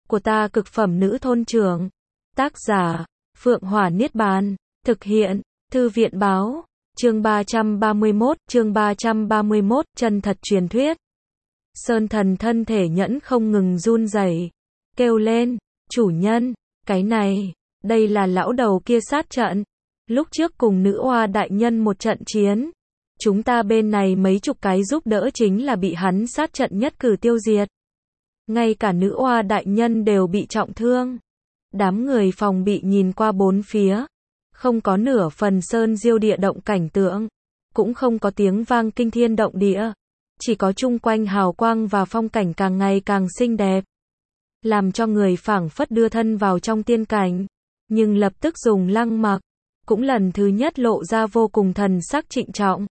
của ta cực phẩm nữ thôn trưởng. Tác giả, Phượng Hỏa Niết Bàn. Thực hiện, Thư viện báo. Chương 331, chân thật truyền thuyết. Sơn thần thân thể nhẫn không ngừng run rẩy, kêu lên, chủ nhân, cái này, đây là lão đầu kia sát trận. Lúc trước cùng nữ oa đại nhân một trận chiến, chúng ta bên này mấy chục cái giúp đỡ chính là bị hắn sát trận nhất cử tiêu diệt. Ngay cả nữ oa đại nhân đều bị trọng thương. Đám người phòng bị nhìn qua bốn phía, không có nửa phần sơn diêu địa động cảnh tượng, cũng không có tiếng vang kinh thiên động địa, chỉ có chung quanh hào quang và phong cảnh càng ngày càng xinh đẹp, làm cho người phảng phất đưa thân vào trong tiên cảnh. Nhưng lập tức dùng Lăng Mặc, cũng lần thứ nhất lộ ra vô cùng thần sắc trịnh trọng.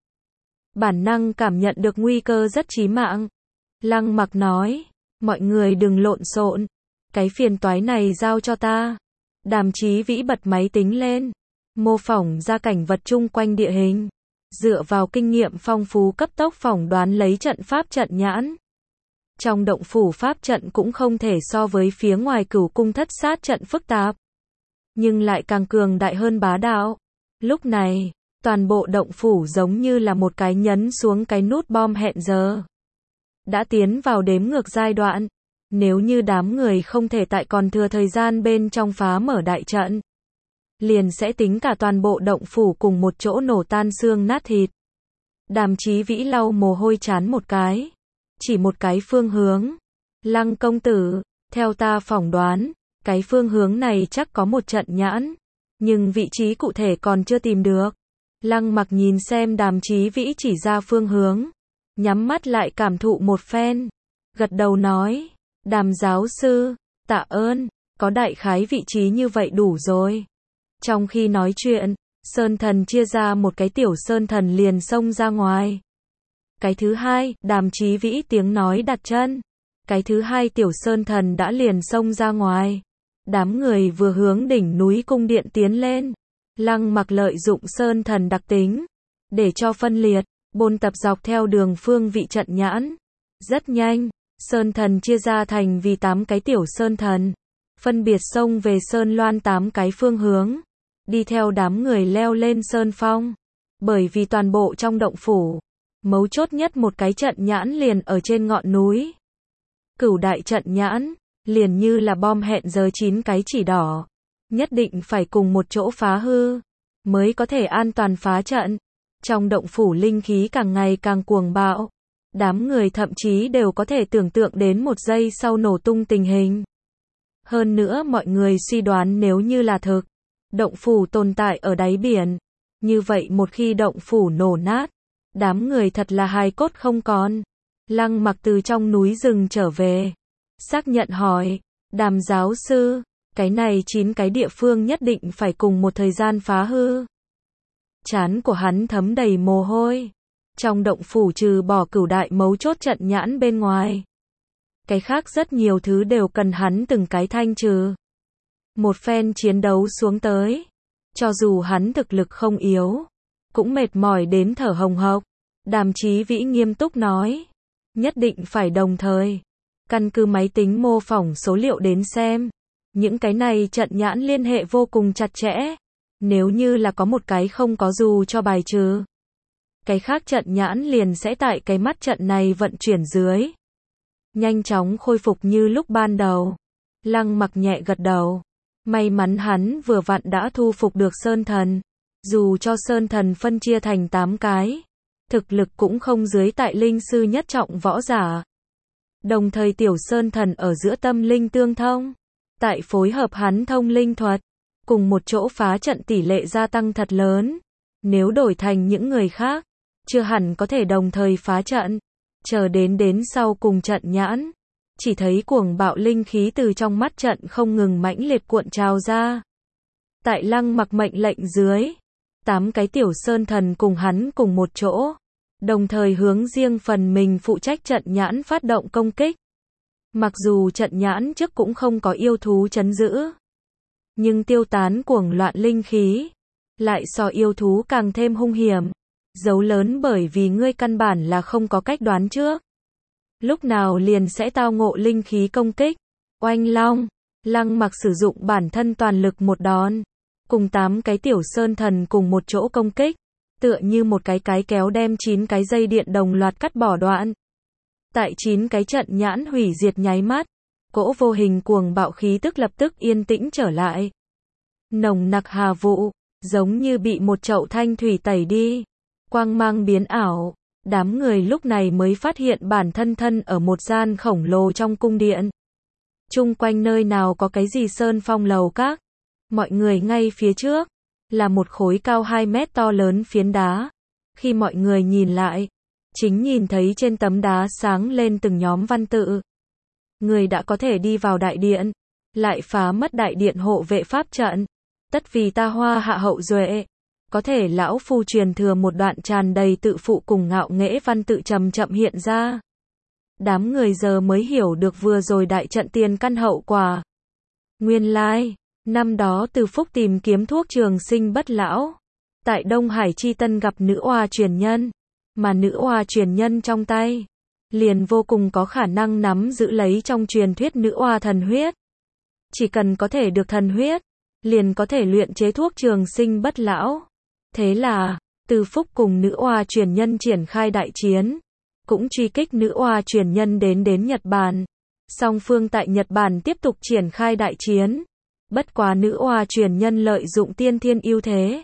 Bản năng cảm nhận được nguy cơ rất chí mạng. Lăng Mặc nói, mọi người đừng lộn xộn, cái phiền toái này giao cho ta. Đàm Chí Vĩ bật máy tính lên, mô phỏng ra cảnh vật chung quanh địa hình, dựa vào kinh nghiệm phong phú cấp tốc phỏng đoán lấy trận pháp trận nhãn. Trong động phủ pháp trận cũng không thể so với phía ngoài Cửu Cung Thất Sát trận phức tạp, nhưng lại càng cường đại hơn bá đạo. Lúc này, toàn bộ động phủ giống như là một cái nhấn xuống cái nút bom hẹn giờ. Đã tiến vào đếm ngược giai đoạn. Nếu như đám người không thể tại còn thừa thời gian bên trong phá mở đại trận, liền sẽ tính cả toàn bộ động phủ cùng một chỗ nổ tan xương nát thịt. Đàm Chí Vĩ lau mồ hôi trán một cái, chỉ một cái phương hướng. Lăng công tử, theo ta phỏng đoán, cái phương hướng này chắc có một trận nhãn, nhưng vị trí cụ thể còn chưa tìm được. Lăng Mặc nhìn xem Đàm Chí Vĩ chỉ ra phương hướng, nhắm mắt lại cảm thụ một phen, gật đầu nói, Đàm giáo sư, tạ ơn, có đại khái vị trí như vậy đủ rồi. Trong khi nói chuyện, Sơn thần chia ra một cái tiểu Sơn thần liền xông ra ngoài. Cái thứ hai, Đàm Chí Vĩ tiếng nói đặt chân. Cái thứ hai tiểu Sơn thần đã liền xông ra ngoài. Đám người vừa hướng đỉnh núi cung điện tiến lên. Lăng Mặc lợi dụng Sơn thần đặc tính, để cho phân liệt, bôn tập dọc theo đường phương vị trận nhãn. Rất nhanh, Sơn thần chia ra thành vì 8 cái tiểu Sơn thần, phân biệt xông về Sơn Loan 8 cái phương hướng, đi theo đám người leo lên Sơn Phong. Bởi vì toàn bộ trong động phủ, mấu chốt nhất một cái trận nhãn liền ở trên ngọn núi. Cửu đại trận nhãn, liền như là bom hẹn giờ 9 cái chỉ đỏ, nhất định phải cùng một chỗ phá hư, mới có thể an toàn phá trận. Trong động phủ linh khí càng ngày càng cuồng bạo. Đám người thậm chí đều có thể tưởng tượng đến một giây sau nổ tung tình hình. Hơn nữa mọi người suy đoán nếu như là thực, động phủ tồn tại ở đáy biển. Như vậy một khi động phủ nổ nát, đám người thật là hài cốt không còn. Lăng Mặc từ trong núi rừng trở về, xác nhận hỏi, Đàm giáo sư, cái này 9 cái địa phương nhất định phải cùng một thời gian phá hư. Trán của hắn thấm đầy mồ hôi. Trong động phủ trừ bỏ cửu đại mấu chốt trận nhãn bên ngoài, cái khác rất nhiều thứ đều cần hắn từng cái thanh trừ. Một phen chiến đấu xuống tới, cho dù hắn thực lực không yếu, cũng mệt mỏi đến thở hồng hộc. Đàm Chí Vĩ nghiêm túc nói, nhất định phải đồng thời, căn cứ máy tính mô phỏng số liệu đến xem. Những cái này trận nhãn liên hệ vô cùng chặt chẽ. Nếu như là có một cái không có dù cho bài trừ, cái khác trận nhãn liền sẽ tại cái mắt trận này vận chuyển dưới, nhanh chóng khôi phục như lúc ban đầu. Lăng Mặc nhẹ gật đầu. May mắn hắn vừa vặn đã thu phục được Sơn thần. Dù cho Sơn thần phân chia thành 8 cái, thực lực cũng không dưới tại linh sư nhất trọng võ giả. Đồng thời tiểu Sơn thần ở giữa tâm linh tương thông, tại phối hợp hắn thông linh thuật, cùng một chỗ phá trận tỷ lệ gia tăng thật lớn. Nếu đổi thành những người khác, chưa hẳn có thể đồng thời phá trận. Chờ đến sau cùng trận nhãn, chỉ thấy cuồng bạo linh khí từ trong mắt trận không ngừng mãnh liệt cuộn trào ra. Tại Lăng Mặc mệnh lệnh dưới, 8 cái tiểu Sơn thần cùng hắn cùng một chỗ, đồng thời hướng riêng phần mình phụ trách trận nhãn phát động công kích. Mặc dù trận nhãn trước cũng không có yêu thú trấn giữ, nhưng tiêu tán cuồng loạn linh khí, lại so yêu thú càng thêm hung hiểm. Dấu lớn bởi vì ngươi căn bản là không có cách đoán trước lúc nào liền sẽ tao ngộ linh khí công kích. Oanh long, Lăng Mặc sử dụng bản thân toàn lực một đòn, cùng 8 cái tiểu sơn thần cùng một chỗ công kích, tựa như một cái kéo đem 9 cái dây điện đồng loạt cắt bỏ đoạn. Tại 9 cái trận nhãn hủy diệt nháy mắt, cỗ vô hình cuồng bạo khí tức lập tức yên tĩnh trở lại. Nồng nặc hà vụ, giống như bị một chậu thanh thủy tẩy đi, quang mang biến ảo, đám người lúc này mới phát hiện bản thân thân ở một gian khổng lồ trong cung điện. Chung quanh nơi nào có cái gì sơn phong lầu các, mọi người ngay phía trước, là một khối cao 2 mét to lớn phiến đá. Khi mọi người nhìn lại, chính nhìn thấy trên tấm đá sáng lên từng nhóm văn tự. Người đã có thể đi vào đại điện, lại phá mất đại điện hộ vệ pháp trận. Tất vì ta Hoa Hạ hậu duệ. Có thể lão phu truyền thừa một đoạn tràn đầy tự phụ cùng ngạo nghễ văn tự chậm chậm hiện ra. Đám người giờ mới hiểu được vừa rồi đại trận tiền căn hậu quả. Nguyên lai, năm đó Từ Phúc tìm kiếm thuốc trường sinh bất lão. Tại Đông Hải Chi Tân gặp nữ oa truyền nhân. Mà nữ oa truyền nhân trong tay, liền vô cùng có khả năng nắm giữ lấy trong truyền thuyết nữ oa thần huyết. Chỉ cần có thể được thần huyết, liền có thể luyện chế thuốc trường sinh bất lão. Thế là, Từ Phúc cùng nữ oa truyền nhân triển khai đại chiến, cũng truy kích nữ oa truyền nhân đến Nhật Bản. Song phương tại Nhật Bản tiếp tục triển khai đại chiến. Bất quá nữ oa truyền nhân lợi dụng tiên thiên ưu thế,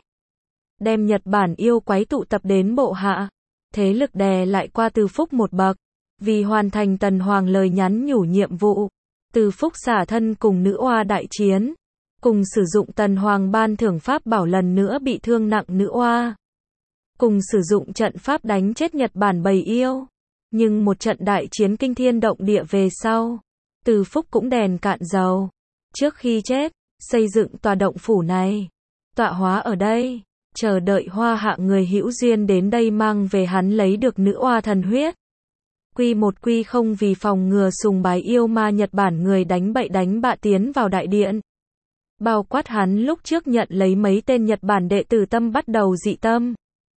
đem Nhật Bản yêu quái tụ tập đến bộ hạ. Thế lực đè lại qua Từ Phúc một bậc. Vì hoàn thành Tần Hoàng lời nhắn nhủ nhiệm vụ, Từ Phúc xả thân cùng nữ oa đại chiến, cùng sử dụng Tần Hoàng ban thưởng pháp bảo lần nữa bị thương nặng nữ oa, cùng sử dụng trận pháp đánh chết Nhật Bản bầy yêu. Nhưng một trận đại chiến kinh thiên động địa về sau, Từ Phúc cũng đèn cạn dầu. Trước khi chết, xây dựng tòa động phủ này, tọa hóa ở đây, chờ đợi Hoa Hạ người hữu duyên đến đây mang về hắn lấy được nữ oa thần huyết. Quy 1 Quy 0 vì phòng ngừa sùng bái yêu ma Nhật Bản người đánh bậy đánh bạ tiến vào đại điện. Bao quát hắn lúc trước nhận lấy mấy tên Nhật Bản đệ tử tâm bắt đầu dị tâm.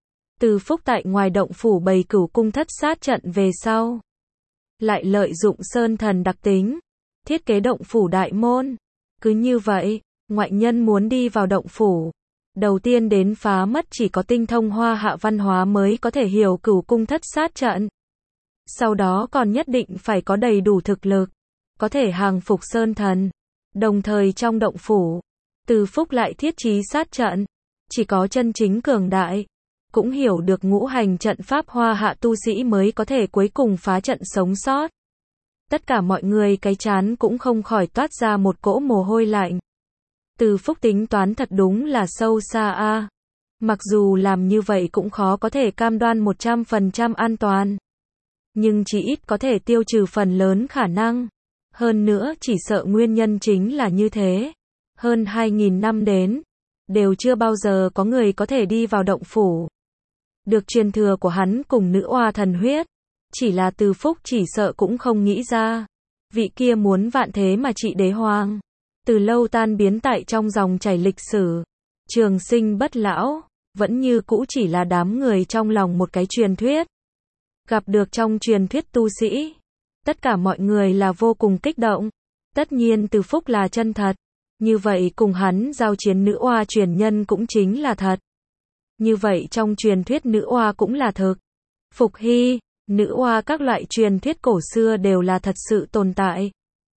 Từ Phúc tại ngoài động phủ bày cửu cung thất sát trận về sau, lại lợi dụng sơn thần đặc tính, thiết kế động phủ đại môn. Cứ như vậy, ngoại nhân muốn đi vào động phủ, đầu tiên đến phá mất chỉ có tinh thông Hoa Hạ văn hóa mới có thể hiểu cửu cung thất sát trận. Sau đó còn nhất định phải có đầy đủ thực lực, có thể hàng phục sơn thần. Đồng thời trong động phủ, Từ Phúc lại thiết trí sát trận. Chỉ có chân chính cường đại, cũng hiểu được ngũ hành trận pháp Hoa Hạ tu sĩ mới có thể cuối cùng phá trận sống sót. Tất cả mọi người cái trán cũng không khỏi toát ra một cỗ mồ hôi lạnh. Từ Phúc tính toán thật đúng là sâu xa a. Mặc dù làm như vậy cũng khó có thể cam đoan 100% an toàn. Nhưng chỉ ít có thể tiêu trừ phần lớn khả năng. Hơn nữa chỉ sợ nguyên nhân chính là như thế. Hơn 2.000 năm đến, đều chưa bao giờ có người có thể đi vào động phủ. Được truyền thừa của hắn cùng nữ oa thần huyết. Chỉ là Từ Phúc chỉ sợ cũng không nghĩ ra. Vị kia muốn vạn thế mà trị đế hoàng. Từ lâu tan biến tại trong dòng chảy lịch sử. Trường sinh bất lão, vẫn như cũ chỉ là đám người trong lòng một cái truyền thuyết. Gặp được trong truyền thuyết tu sĩ, tất cả mọi người là vô cùng kích động. Tất nhiên Từ Phúc là chân thật. Như vậy cùng hắn giao chiến nữ oa truyền nhân cũng chính là thật. Như vậy trong truyền thuyết nữ oa cũng là thực. Phục hy, nữ oa các loại truyền thuyết cổ xưa đều là thật sự tồn tại.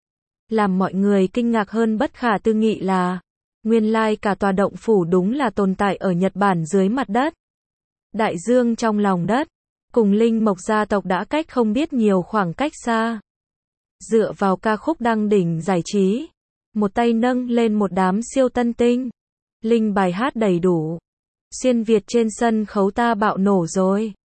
Làm mọi người kinh ngạc hơn bất khả tư nghị là, nguyên lai cả tòa động phủ đúng là tồn tại ở Nhật Bản dưới mặt đất. Đại dương trong lòng đất, cùng Linh Mộc gia tộc đã cách không biết nhiều khoảng cách xa. Dựa vào ca khúc đăng đỉnh giải trí, một tay nâng lên một đám siêu tân tinh. Linh bài hát đầy đủ. Xuyên Việt trên sân khấu ta bạo nổ rồi.